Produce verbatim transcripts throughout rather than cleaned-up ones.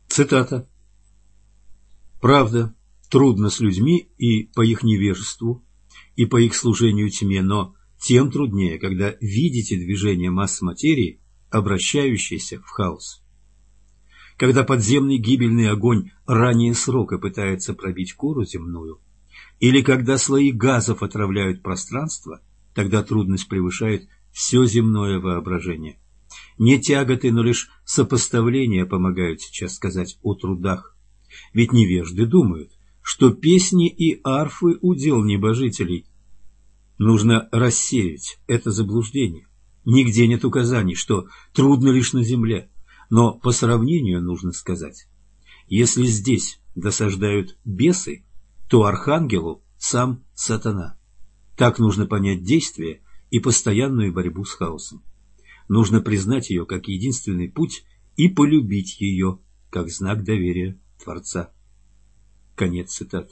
Цитата. «Правда, трудно с людьми и по их невежеству, и по их служению тьме, но тем труднее, когда видите движение масс материи, обращающейся в хаос. Когда подземный гибельный огонь ранее срока пытается пробить кору земную, или когда слои газов отравляют пространство, тогда трудность превышает все земное воображение. Не тяготы, но лишь сопоставления помогают сейчас сказать о трудах. Ведь невежды думают, что песни и арфы – удел небожителей. Нужно рассеять это заблуждение. Нигде нет указаний, что трудно лишь на земле. Но по сравнению нужно сказать, если здесь досаждают бесы, то архангелу сам сатана. Так нужно понять действие и постоянную борьбу с хаосом. Нужно признать ее как единственный путь и полюбить ее как знак доверия Творца». Конец цитаты.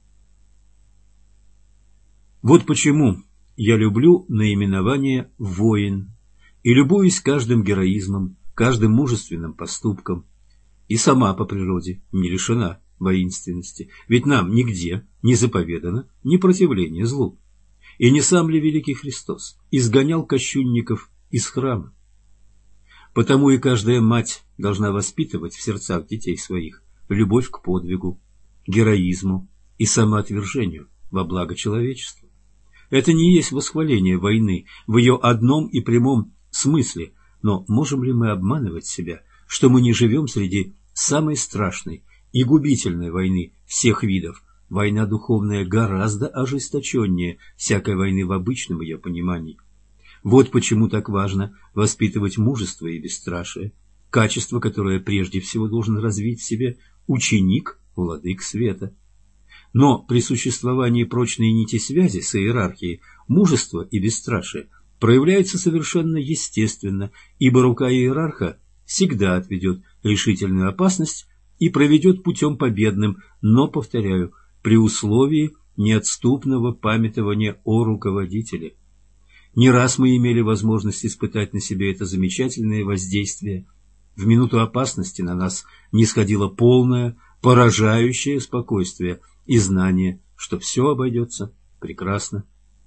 Вот почему я люблю наименование «воин» и любуюсь каждым героизмом, каждым мужественным поступком. И сама по природе не лишена воинственности, ведь нам нигде не заповедано непротивление злу. И не сам ли великий Христос изгонял кощунников из храма? Потому и каждая мать должна воспитывать в сердцах детей своих любовь к подвигу, героизму и самоотвержению во благо человечества. Это не есть восхваление войны в ее одном и прямом смысле, но можем ли мы обманывать себя, что мы не живем среди самой страшной и губительной войны всех видов? Война духовная гораздо ожесточеннее всякой войны в обычном ее понимании. Вот почему так важно воспитывать мужество и бесстрашие, качество, которое прежде всего должен развить в себе ученик владык света. Но при существовании прочной нити связи с иерархией мужество и бесстрашие проявляется совершенно естественно, ибо рука иерарха всегда отведет решительную опасность и проведет путем победным, но, повторяю, при условии неотступного памятования о руководителе. Не раз мы имели возможность испытать на себе это замечательное воздействие. В минуту опасности на нас нисходило полное, поражающее спокойствие и знание, что все обойдется прекрасно.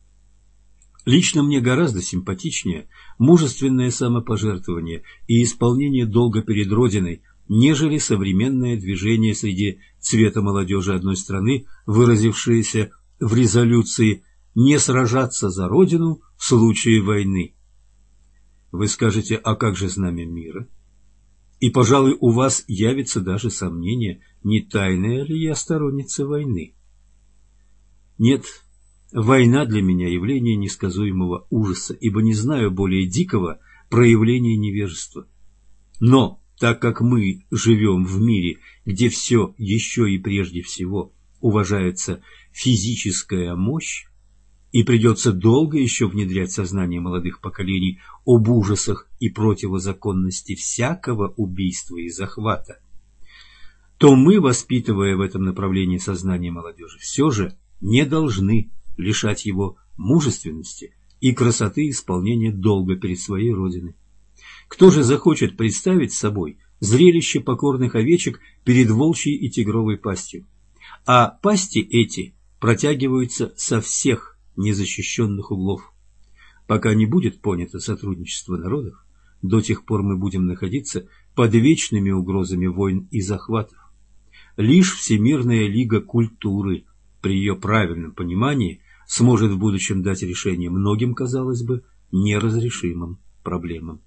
Лично мне гораздо симпатичнее мужественное самопожертвование и исполнение долга перед Родиной, нежели современное движение среди цвета молодежи одной страны, выразившееся в резолюции «не сражаться за Родину в случае войны». Вы скажете, а как же знамя мира? И, пожалуй, у вас явится даже сомнение, не тайная ли я сторонница войны. Нет, война для меня явление несказуемого ужаса, ибо не знаю более дикого проявления невежества. Но так как мы живем в мире, где все еще и прежде всего уважается физическая мощь, и придется долго еще внедрять в сознание молодых поколений об ужасах и противозаконности всякого убийства и захвата, то мы, воспитывая в этом направлении сознание молодежи, все же не должны лишать его мужественности и красоты исполнения долга перед своей Родиной. Кто же захочет представить собой зрелище покорных овечек перед волчьей и тигровой пастью? А пасти эти протягиваются со всех незащищенных углов. Пока не будет понято сотрудничество народов, до тех пор мы будем находиться под вечными угрозами войн и захватов. Лишь Всемирная лига культуры при ее правильном понимании сможет в будущем дать решение многим, казалось бы, неразрешимым проблемам.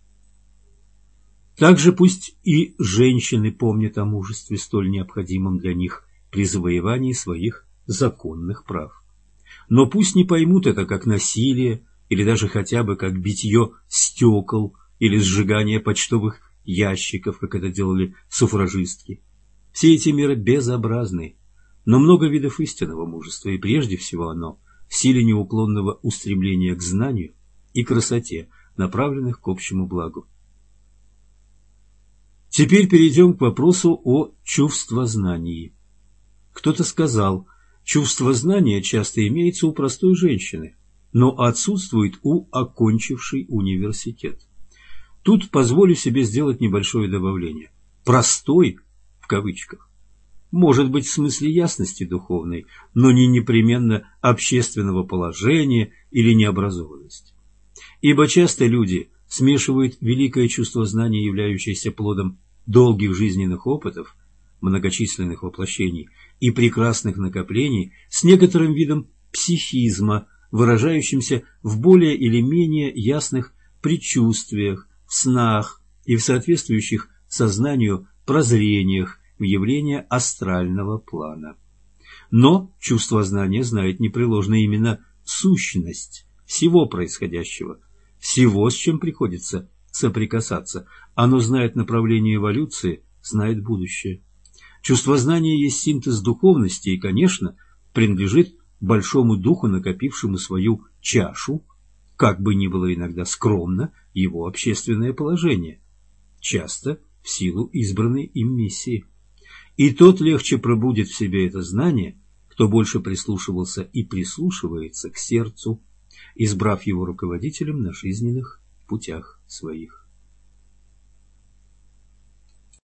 Также пусть и женщины помнят о мужестве, столь необходимом для них при завоевании своих законных прав. Но пусть не поймут это как насилие или даже хотя бы как битье стекол или сжигание почтовых ящиков, как это делали суфражистки. Все эти меры безобразны, но много видов истинного мужества, и прежде всего оно в силе неуклонного устремления к знанию и красоте, направленных к общему благу. Теперь перейдем к вопросу о чувствознании. Кто-то сказал, чувство знания часто имеется у простой женщины, но отсутствует у окончившей университет. Тут позволю себе сделать небольшое добавление. Простой в кавычках, может быть в смысле ясности духовной, но не непременно общественного положения или необразованности. Ибо часто люди смешивают великое чувство знания, являющееся плодом долгих жизненных опытов, многочисленных воплощений и прекрасных накоплений, с некоторым видом психизма, выражающимся в более или менее ясных предчувствиях, в снах и в соответствующих сознанию прозрениях в явления астрального плана. Но чувство знания знает непреложно именно сущность всего происходящего, всего, с чем приходится соприкасаться. Оно знает направление эволюции, знает будущее. Чувство знания есть синтез духовности и, конечно, принадлежит большому духу, накопившему свою чашу, как бы ни было иногда скромно его общественное положение, часто в силу избранной им миссии. И тот легче пробудет в себе это знание, кто больше прислушивался и прислушивается к сердцу, избрав его руководителем на жизненных путях своих.